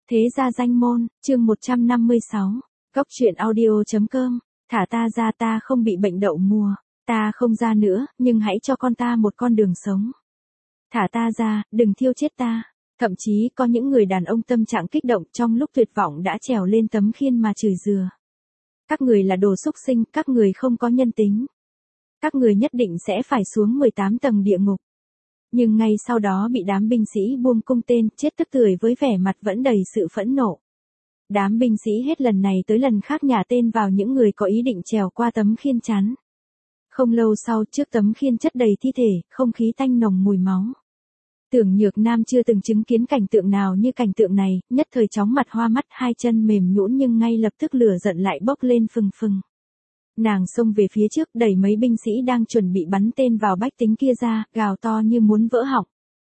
Thế gia danh môn, chương 156. Góc truyện audio.com. Thả ta ra, ta không bị bệnh đậu mùa. Ta không ra nữa, nhưng hãy cho con ta một con đường sống. Thả ta ra, đừng thiêu chết ta. Thậm chí có những người đàn ông tâm trạng kích động trong lúc tuyệt vọng đã trèo lên tấm khiên mà chửi rủa. Các người là đồ xúc sinh, các người không có nhân tính. Các người nhất định sẽ phải xuống 18 tầng địa ngục. Nhưng ngay sau đó bị đám binh sĩ buông cung tên, chết tức tưởi với vẻ mặt vẫn đầy sự phẫn nộ. Đám binh sĩ hết lần này tới lần khác nhả tên vào những người có ý định trèo qua tấm khiên chắn. Không lâu sau, trước tấm khiên chất đầy thi thể, không khí tanh nồng mùi máu. Tưởng Nhược Nam chưa từng chứng kiến cảnh tượng nào như cảnh tượng này, nhất thời chóng mặt hoa mắt, hai chân mềm nhũn nhưng ngay lập tức lửa giận lại bốc lên phừng phừng. Nàng xông về phía trước, đẩy mấy binh sĩ đang chuẩn bị bắn tên vào bách tính kia ra, gào to như muốn vỡ họng.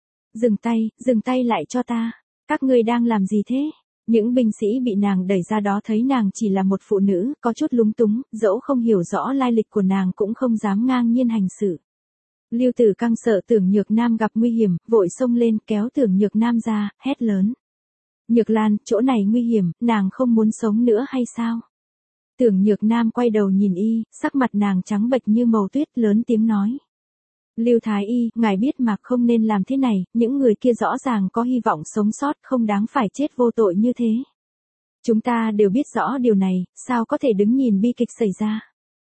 Dừng tay lại cho ta. Các ngươi đang làm gì thế? Những binh sĩ bị nàng đẩy ra đó thấy nàng chỉ là một phụ nữ, có chút lúng túng, dẫu không hiểu rõ lai lịch của nàng cũng không dám ngang nhiên hành xử. Lưu Tử Căng sợ Tưởng Nhược Nam gặp nguy hiểm, vội xông lên kéo Tưởng Nhược Nam ra, hét lớn. Nhược Lan, chỗ này nguy hiểm, nàng không muốn sống nữa hay sao? Tưởng Nhược Nam quay đầu nhìn y, sắc mặt nàng trắng bệch như màu tuyết, lớn tiếng nói. Lưu Thái Y, ngài biết mà, không nên làm thế này, những người kia rõ ràng có hy vọng sống sót, không đáng phải chết vô tội như thế. Chúng ta đều biết rõ điều này, sao có thể đứng nhìn bi kịch xảy ra.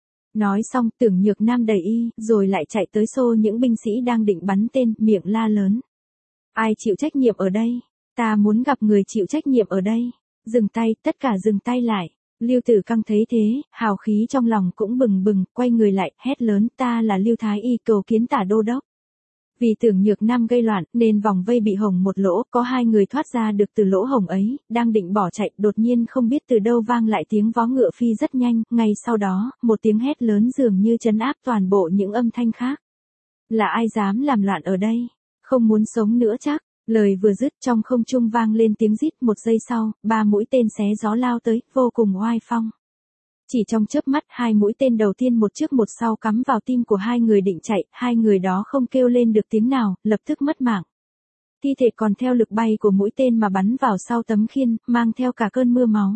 Nói xong, Tưởng Nhược Nam đẩy y, rồi lại chạy tới xô những binh sĩ đang định bắn tên, miệng la lớn. Ai chịu trách nhiệm ở đây? Ta muốn gặp người chịu trách nhiệm ở đây. Dừng tay, tất cả dừng tay lại. Lưu Tử Căng thấy thế, hào khí trong lòng cũng bừng bừng, quay người lại, hét lớn, ta là Lưu Thái Y cầu kiến Tả Đô Đốc. Vì Tưởng Nhược Nam gây loạn, nên vòng vây bị hồng một lỗ, có hai người thoát ra được từ lỗ hồng ấy, đang định bỏ chạy, đột nhiên không biết từ đâu vang lại tiếng vó ngựa phi rất nhanh, ngay sau đó, một tiếng hét lớn dường như trấn áp toàn bộ những âm thanh khác. Là ai dám làm loạn ở đây? Không muốn sống nữa chắc? Lời vừa dứt trong không trung vang lên tiếng rít, một giây sau, 3 mũi tên xé gió lao tới, vô cùng oai phong. Chỉ trong chớp mắt, 2 mũi tên đầu tiên một trước một sau cắm vào tim của hai người định chạy, hai người đó không kêu lên được tiếng nào, lập tức mất mạng. Thi thể còn theo lực bay của mũi tên mà bắn vào sau tấm khiên, mang theo cả cơn mưa máu.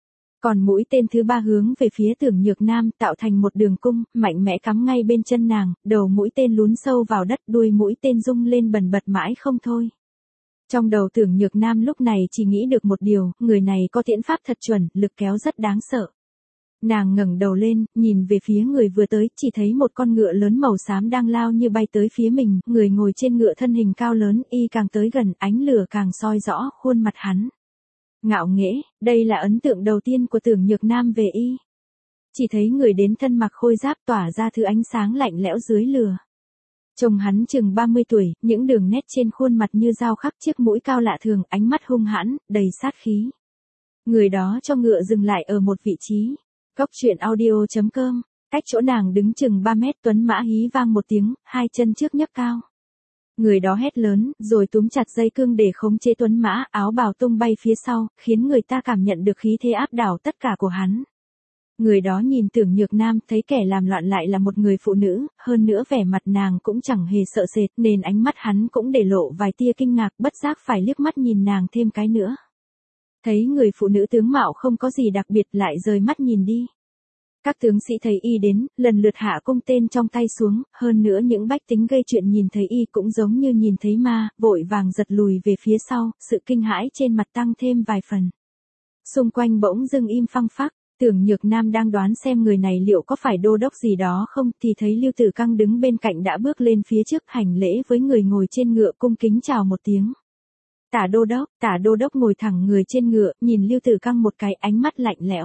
Còn mũi tên thứ 3 hướng về phía Tưởng Nhược Nam, tạo thành một đường cung, mạnh mẽ cắm ngay bên chân nàng, đầu mũi tên lún sâu vào đất, đuôi mũi tên rung lên bần bật mãi không thôi. Trong đầu Tưởng Nhược Nam lúc này chỉ nghĩ được một điều, người này có tiễn pháp thật chuẩn, lực kéo rất đáng sợ. Nàng ngẩng đầu lên, nhìn về phía người vừa tới, chỉ thấy một con ngựa lớn màu xám đang lao như bay tới phía mình, người ngồi trên ngựa thân hình cao lớn, y càng tới gần, ánh lửa càng soi rõ khuôn mặt hắn. Ngạo nghễ, đây là ấn tượng đầu tiên của Tưởng Nhược Nam về y. Chỉ thấy người đến thân mặc khôi giáp tỏa ra thứ ánh sáng lạnh lẽo dưới lửa. Trông hắn chừng 30 tuổi, những đường nét trên khuôn mặt như dao khắc, chiếc mũi cao lạ thường, ánh mắt hung hãn, đầy sát khí. Người đó cho ngựa dừng lại ở một vị trí. Góc truyện audio.com, cách chỗ nàng đứng chừng 3 mét, tuấn mã hí vang một tiếng, hai chân trước nhấc cao. Người đó hét lớn, rồi túm chặt dây cương để khống chế tuấn mã, áo bào tung bay phía sau, khiến người ta cảm nhận được khí thế áp đảo tất cả của hắn. Người đó nhìn Tưởng Nhược Nam, thấy kẻ làm loạn lại là một người phụ nữ, hơn nữa vẻ mặt nàng cũng chẳng hề sợ sệt, nên ánh mắt hắn cũng để lộ vài tia kinh ngạc, bất giác phải liếc mắt nhìn nàng thêm cái nữa. Thấy người phụ nữ tướng mạo không có gì đặc biệt, lại rời mắt nhìn đi. Các tướng sĩ thấy y đến, lần lượt hạ cung tên trong tay xuống, hơn nữa những bách tính gây chuyện nhìn thấy y cũng giống như nhìn thấy ma, vội vàng giật lùi về phía sau, sự kinh hãi trên mặt tăng thêm vài phần. Xung quanh bỗng dưng im phăng phắc. Tưởng Nhược Nam đang đoán xem người này liệu có phải đô đốc gì đó không, thì thấy Lưu Tử Căng đứng bên cạnh đã bước lên phía trước hành lễ với người ngồi trên ngựa, cung kính chào một tiếng. Tả đô đốc ngồi thẳng người trên ngựa, nhìn Lưu Tử Căng một cái, ánh mắt lạnh lẽo.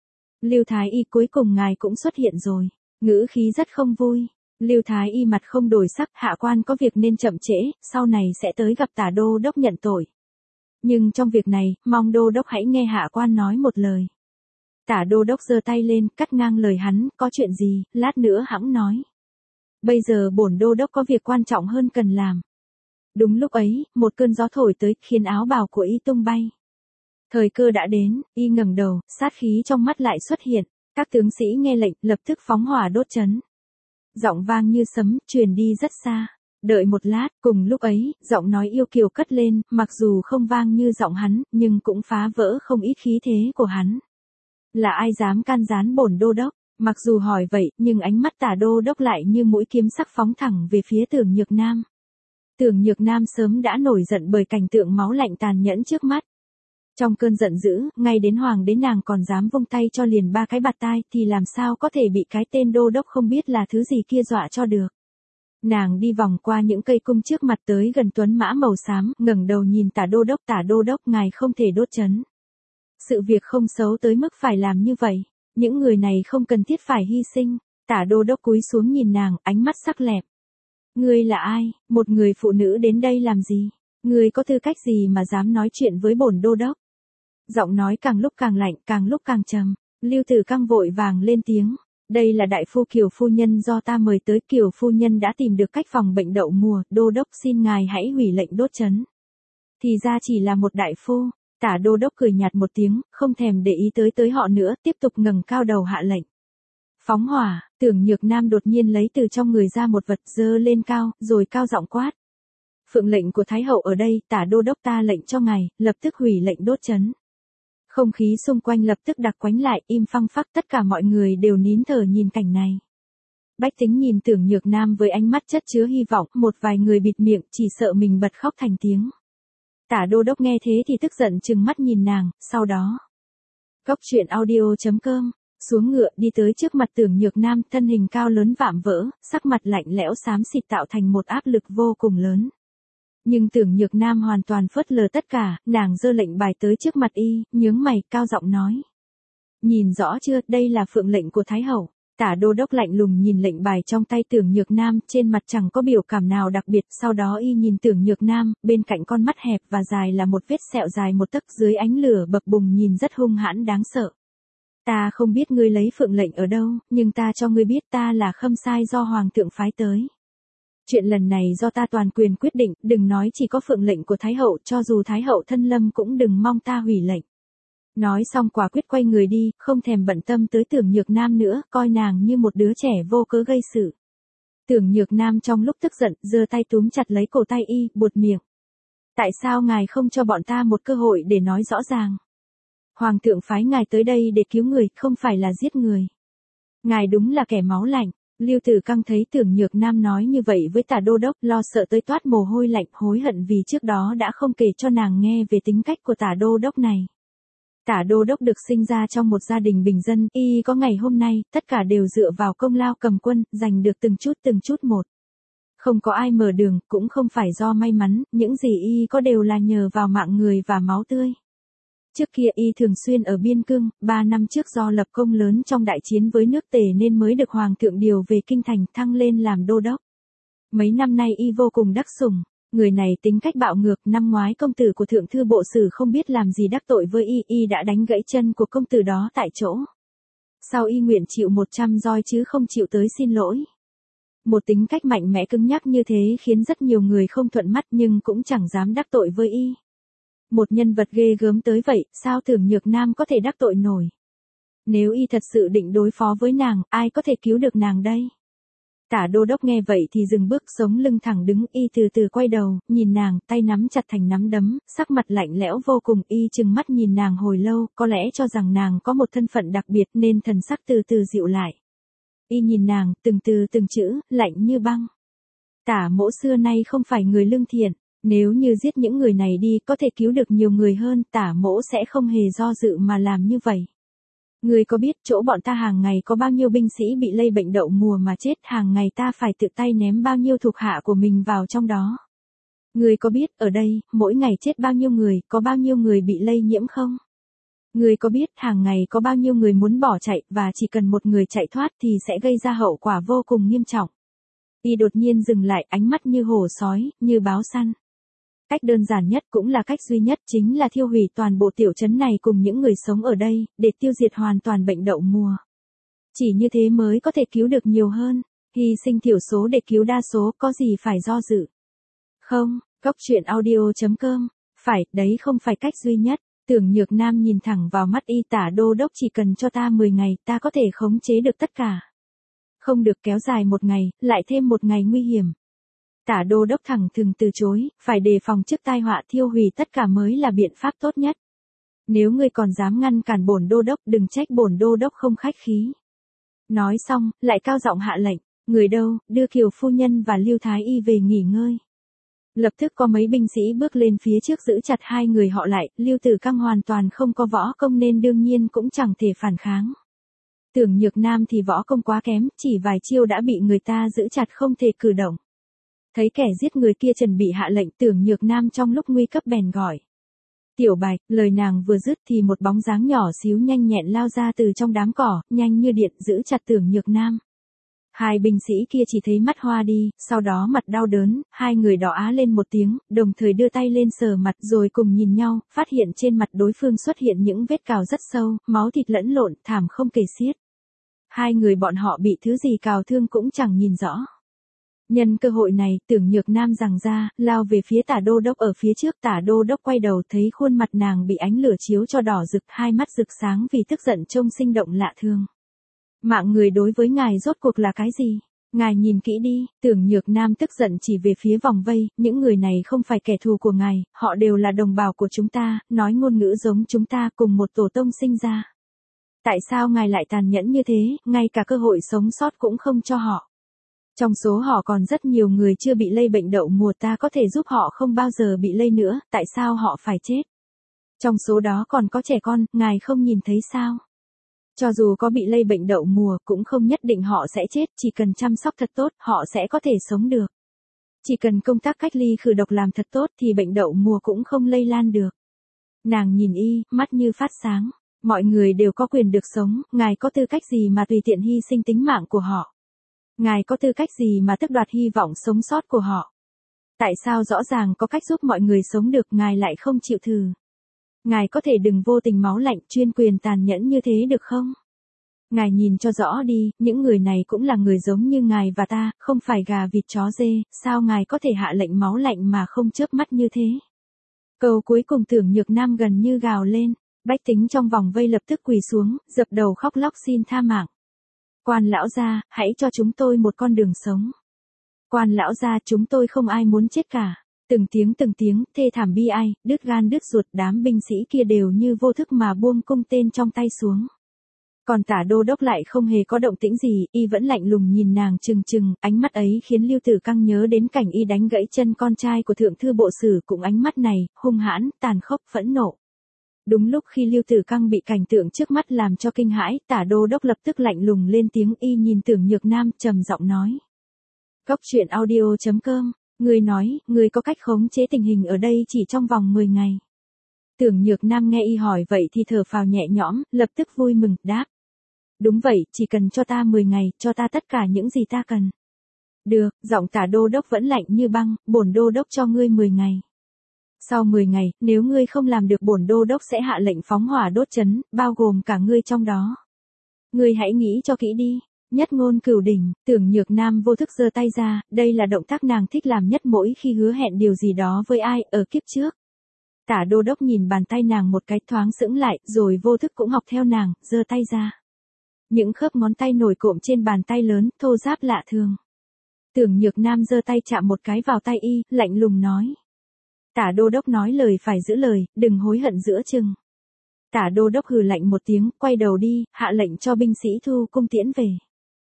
Lưu Thái Y, cuối cùng ngài cũng xuất hiện rồi. Ngữ khí rất không vui. Lưu Thái Y mặt không đổi sắc, hạ quan có việc nên chậm trễ, sau này sẽ tới gặp Tả đô đốc nhận tội. Nhưng trong việc này, mong đô đốc hãy nghe hạ quan nói một lời. Tả đô đốc giơ tay lên, cắt ngang lời hắn, có chuyện gì, lát nữa hẵng nói. Bây giờ bổn đô đốc có việc quan trọng hơn cần làm. Đúng lúc ấy, một cơn gió thổi tới, khiến áo bào của y tung bay. Thời cơ đã đến, y ngẩng đầu, sát khí trong mắt lại xuất hiện, các tướng sĩ nghe lệnh, lập tức phóng hỏa đốt trấn. Giọng vang như sấm, truyền đi rất xa. Đợi một lát, cùng lúc ấy, giọng nói yêu kiều cất lên, mặc dù không vang như giọng hắn, nhưng cũng phá vỡ không ít khí thế của hắn. Là ai dám can gián bổn đô đốc? Mặc dù hỏi vậy, nhưng ánh mắt Tả đô đốc lại như mũi kiếm sắc phóng thẳng về phía Tưởng Nhược Nam. Tưởng Nhược Nam sớm đã nổi giận bởi cảnh tượng máu lạnh tàn nhẫn trước mắt. Trong cơn giận dữ, ngay đến hoàng đế nàng còn dám vung tay cho liền 3 cái bạt tai thì làm sao có thể bị cái tên đô đốc không biết là thứ gì kia dọa cho được. Nàng đi vòng qua những cây cung trước mặt tới gần tuấn mã màu xám, ngẩng đầu nhìn Tả đô đốc ngài không thể đốt trấn. Sự việc không xấu tới mức phải làm như vậy, những người này không cần thiết phải hy sinh. Tả đô đốc cúi xuống nhìn nàng, ánh mắt sắc lẹm. Ngươi là ai, một người phụ nữ đến đây làm gì? Ngươi có tư cách gì mà dám nói chuyện với bổn đô đốc? Giọng nói càng lúc càng lạnh, càng lúc càng trầm. Lưu Tử Căng vội vàng lên tiếng. Đây là đại phu Kiều phu nhân do ta mời tới. Kiều phu nhân đã tìm được cách phòng bệnh đậu mùa. Đô đốc xin ngài hãy hủy lệnh đốt trấn. Thì ra chỉ là một đại phu. Tả đô đốc cười nhạt một tiếng, không thèm để ý tới họ nữa, tiếp tục ngẩng cao đầu hạ lệnh. Phóng hỏa. Tưởng Nhược Nam đột nhiên lấy từ trong người ra một vật giơ lên cao, rồi cao giọng quát. Phượng lệnh của Thái hậu ở đây, Tả đô đốc ta lệnh cho ngài, lập tức hủy lệnh đốt trấn. Không khí xung quanh lập tức đặc quánh lại, im phăng phắc, tất cả mọi người đều nín thở nhìn cảnh này. Bách tính nhìn Tưởng Nhược Nam với ánh mắt chất chứa hy vọng, một vài người bịt miệng, chỉ sợ mình bật khóc thành tiếng. Tả đô đốc nghe thế thì tức giận trừng mắt nhìn nàng, sau đó. Cốc truyện audio.com, xuống ngựa đi tới trước mặt Tưởng Nhược Nam, thân hình cao lớn vạm vỡ, sắc mặt lạnh lẽo xám xịt tạo thành một áp lực vô cùng lớn. Nhưng Tưởng Nhược Nam hoàn toàn phớt lờ tất cả, nàng giơ lệnh bài tới trước mặt y, nhướng mày, cao giọng nói. Nhìn rõ chưa, đây là phượng lệnh của Thái hậu. Tả đô đốc lạnh lùng nhìn lệnh bài trong tay Tưởng Nhược Nam, trên mặt chẳng có biểu cảm nào đặc biệt, sau đó y nhìn Tưởng Nhược Nam, bên cạnh con mắt hẹp và dài là một vết sẹo dài một tấc, dưới ánh lửa bập bùng nhìn rất hung hãn đáng sợ. Ta không biết ngươi lấy phượng lệnh ở đâu, nhưng ta cho ngươi biết ta là Khâm Sai do hoàng thượng phái tới. Chuyện lần này do ta toàn quyền quyết định, đừng nói chỉ có phượng lệnh của Thái hậu, cho dù Thái hậu thân lâm cũng đừng mong ta hủy lệnh. Nói xong quả quyết quay người đi, không thèm bận tâm tới Tưởng Nhược Nam nữa, coi nàng như một đứa trẻ vô cớ gây sự. Tưởng Nhược Nam trong lúc tức giận, giơ tay túm chặt lấy cổ tay y, buột miệng. Tại sao ngài không cho bọn ta một cơ hội để nói rõ ràng? Hoàng thượng phái ngài tới đây để cứu người, không phải là giết người. Ngài đúng là kẻ máu lạnh. Lưu Tử Căng thấy Tưởng Nhược Nam nói như vậy với Tả đô đốc, lo sợ tới toát mồ hôi lạnh, hối hận vì trước đó đã không kể cho nàng nghe về tính cách của Tả đô đốc này. Tả đô đốc được sinh ra trong một gia đình bình dân, y có ngày hôm nay, tất cả đều dựa vào công lao cầm quân, giành được từng chút một. Không có ai mở đường, cũng không phải do may mắn, những gì y có đều là nhờ vào mạng người và máu tươi. Trước kia y thường xuyên ở biên cương, 3 năm trước do lập công lớn trong đại chiến với nước Tề nên mới được hoàng thượng điều về kinh thành, thăng lên làm đô đốc. Mấy năm nay y vô cùng đắc sủng, người này tính cách bạo ngược, năm ngoái công tử của thượng thư bộ sử không biết làm gì đắc tội với y đã đánh gãy chân của công tử đó tại chỗ. Sau y nguyện chịu 100 roi chứ không chịu tới xin lỗi. Một tính cách mạnh mẽ cứng nhắc như thế khiến rất nhiều người không thuận mắt nhưng cũng chẳng dám đắc tội với y. Một nhân vật ghê gớm tới vậy, sao Tưởng Nhược Nam có thể đắc tội nổi? Nếu y thật sự định đối phó với nàng, ai có thể cứu được nàng đây? Tả đô đốc nghe vậy thì dừng bước, sống lưng thẳng đứng, y từ từ quay đầu, nhìn nàng, tay nắm chặt thành nắm đấm, sắc mặt lạnh lẽo vô cùng, y trừng mắt nhìn nàng hồi lâu, có lẽ cho rằng nàng có một thân phận đặc biệt nên thần sắc từ từ dịu lại. Y nhìn nàng, từng chữ, lạnh như băng. Tả mỗ xưa nay không phải người lương thiện. Nếu như giết những người này đi có thể cứu được nhiều người hơn, Tả mỗ sẽ không hề do dự mà làm như vậy. Ngươi có biết chỗ bọn ta hàng ngày có bao nhiêu binh sĩ bị lây bệnh đậu mùa mà chết, hàng ngày ta phải tự tay ném bao nhiêu thuộc hạ của mình vào trong đó. Ngươi có biết ở đây, mỗi ngày chết bao nhiêu người, có bao nhiêu người bị lây nhiễm không? Ngươi có biết hàng ngày có bao nhiêu người muốn bỏ chạy và chỉ cần một người chạy thoát thì sẽ gây ra hậu quả vô cùng nghiêm trọng. Y đột nhiên dừng lại, ánh mắt như hổ sói, như báo săn. Cách đơn giản nhất cũng là cách duy nhất chính là thiêu hủy toàn bộ tiểu trấn này cùng những người sống ở đây, để tiêu diệt hoàn toàn bệnh đậu mùa. Chỉ như thế mới có thể cứu được nhiều hơn, hy sinh thiểu số để cứu đa số, có gì phải do dự. Không, Cốc truyện audio.com, phải, đấy không phải cách duy nhất. Tưởng Nhược Nam nhìn thẳng vào mắt y, Tả đô đốc chỉ cần cho ta 10 ngày, ta có thể khống chế được tất cả. Không được kéo dài một ngày, lại thêm một ngày nguy hiểm. Tả đô đốc thẳng thừng từ chối, phải đề phòng trước tai họa thiêu hủy tất cả mới là biện pháp tốt nhất. Nếu ngươi còn dám ngăn cản bổn đô đốc, đừng trách bổn đô đốc không khách khí. Nói xong, lại cao giọng hạ lệnh, người đâu, đưa Kiều phu nhân và Lưu Thái Y về nghỉ ngơi. Lập tức có mấy binh sĩ bước lên phía trước giữ chặt hai người họ lại, Lưu Tử Căng hoàn toàn không có võ công nên đương nhiên cũng chẳng thể phản kháng. Tưởng Nhược Nam thì võ công quá kém, chỉ vài chiêu đã bị người ta giữ chặt không thể cử động. Thấy kẻ giết người kia chuẩn bị hạ lệnh, Tưởng Nhược Nam trong lúc nguy cấp bèn gọi. Tiểu Bạch, lời nàng vừa dứt thì một bóng dáng nhỏ xíu nhanh nhẹn lao ra từ trong đám cỏ, nhanh như điện giữ chặt Tưởng Nhược Nam. Hai binh sĩ kia chỉ thấy mắt hoa đi, sau đó mặt đau đớn, hai người đỏ á lên một tiếng, đồng thời đưa tay lên sờ mặt rồi cùng nhìn nhau, phát hiện trên mặt đối phương xuất hiện những vết cào rất sâu, máu thịt lẫn lộn, thảm không kể xiết. Hai người bọn họ bị thứ gì cào thương cũng chẳng nhìn rõ. Nhân cơ hội này, Tưởng Nhược Nam giằng ra, lao về phía Tả đô đốc ở phía trước. Tả đô đốc quay đầu thấy khuôn mặt nàng bị ánh lửa chiếu cho đỏ rực, hai mắt rực sáng vì tức giận trông sinh động lạ thường. Mạng người đối với ngài rốt cuộc là cái gì? Ngài nhìn kỹ đi. Tưởng Nhược Nam tức giận chỉ về phía vòng vây, những người này không phải kẻ thù của ngài, họ đều là đồng bào của chúng ta, nói ngôn ngữ giống chúng ta, cùng một tổ tông sinh ra. Tại sao ngài lại tàn nhẫn như thế, ngay cả cơ hội sống sót cũng không cho họ? Trong số họ còn rất nhiều người chưa bị lây bệnh đậu mùa, ta có thể giúp họ không bao giờ bị lây nữa, tại sao họ phải chết? Trong số đó còn có trẻ con, ngài không nhìn thấy sao? Cho dù có bị lây bệnh đậu mùa cũng không nhất định họ sẽ chết, chỉ cần chăm sóc thật tốt, họ sẽ có thể sống được. Chỉ cần công tác cách ly khử độc làm thật tốt thì bệnh đậu mùa cũng không lây lan được. Nàng nhìn y, mắt như phát sáng. Mọi người đều có quyền được sống, ngài có tư cách gì mà tùy tiện hy sinh tính mạng của họ? Ngài có tư cách gì mà tước đoạt hy vọng sống sót của họ? Tại sao rõ ràng có cách giúp mọi người sống được, ngài lại không chịu thử? Ngài có thể đừng vô tình máu lạnh, chuyên quyền tàn nhẫn như thế được không? Ngài nhìn cho rõ đi, những người này cũng là người giống như ngài và ta, không phải gà vịt chó dê, sao ngài có thể hạ lệnh máu lạnh mà không chớp mắt như thế? Câu cuối cùng Tưởng Nhược Nam gần như gào lên, bách tính trong vòng vây lập tức quỳ xuống, dập đầu khóc lóc xin tha mạng. Quan lão gia, hãy cho chúng tôi một con đường sống. Quan lão gia, chúng tôi không ai muốn chết cả. Từng tiếng, thê thảm bi ai, đứt gan đứt ruột, đám binh sĩ kia đều như vô thức mà buông cung tên trong tay xuống. Còn Tả đô đốc lại không hề có động tĩnh gì, y vẫn lạnh lùng nhìn nàng trừng trừng, ánh mắt ấy khiến Lưu Tử Căng nhớ đến cảnh y đánh gãy chân con trai của thượng thư bộ sử, cũng ánh mắt này, hung hãn, tàn khốc, phẫn nộ. Đúng lúc khi Lưu Tử Căng bị cảnh tượng trước mắt làm cho kinh hãi, Tả đô đốc lập tức lạnh lùng lên tiếng, y nhìn Tưởng Nhược Nam, trầm giọng nói. Cốc truyện audio.com, người nói, người có cách khống chế tình hình ở đây chỉ trong vòng 10 ngày. Tưởng Nhược Nam nghe y hỏi vậy thì thở phào nhẹ nhõm, lập tức vui mừng, đáp. Đúng vậy, chỉ cần cho ta 10 ngày, cho ta tất cả những gì ta cần. Được, giọng Tả đô đốc vẫn lạnh như băng, bổn đô đốc cho ngươi 10 ngày. Sau 10 ngày, nếu ngươi không làm được bổn đô đốc sẽ hạ lệnh phóng hỏa đốt trấn, bao gồm cả ngươi trong đó. Ngươi hãy nghĩ cho kỹ đi. Nhất ngôn cửu đỉnh, Tưởng Nhược Nam vô thức giơ tay ra, đây là động tác nàng thích làm nhất mỗi khi hứa hẹn điều gì đó với ai, ở kiếp trước. Tả đô đốc nhìn bàn tay nàng một cái thoáng sững lại, rồi vô thức cũng học theo nàng, giơ tay ra. Những khớp ngón tay nổi cộm trên bàn tay lớn, thô ráp lạ thường. Tưởng Nhược Nam giơ tay chạm một cái vào tay y, lạnh lùng nói. Tả đô đốc nói lời phải giữ lời, đừng hối hận giữa chừng. Tả đô đốc hừ lạnh một tiếng, quay đầu đi, hạ lệnh cho binh sĩ thu cung tiễn về.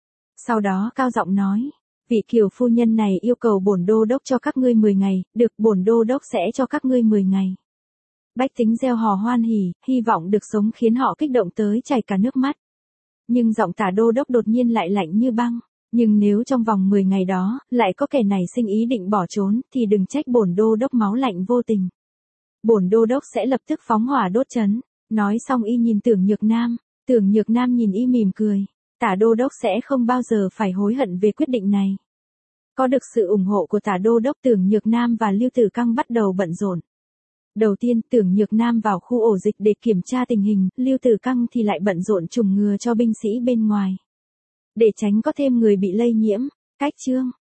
Sau đó cao giọng nói, vị Kiều phu nhân này yêu cầu bổn đô đốc cho các ngươi 10 ngày, được, bổn đô đốc sẽ cho các ngươi 10 ngày. Bách tính reo hò hoan hỉ, hy vọng được sống khiến họ kích động tới chảy cả nước mắt. Nhưng giọng Tả đô đốc đột nhiên lại lạnh như băng, nhưng nếu trong vòng 10 ngày đó, lại có kẻ này sinh ý định bỏ trốn, thì đừng trách bổn đô đốc máu lạnh vô tình. Bổn đô đốc sẽ lập tức phóng hỏa đốt trấn. Nói xong y nhìn Tưởng Nhược Nam, Tưởng Nhược Nam nhìn y mỉm cười. Tả đô đốc sẽ không bao giờ phải hối hận về quyết định này. Có được sự ủng hộ của Tả đô đốc, Tưởng Nhược Nam và Lưu Tử Căng bắt đầu bận rộn. Đầu tiên, Tưởng Nhược Nam vào khu ổ dịch để kiểm tra tình hình, Lưu Tử Căng thì lại bận rộn trùng ngừa cho binh sĩ bên ngoài. Để tránh có thêm người bị lây nhiễm, cách chương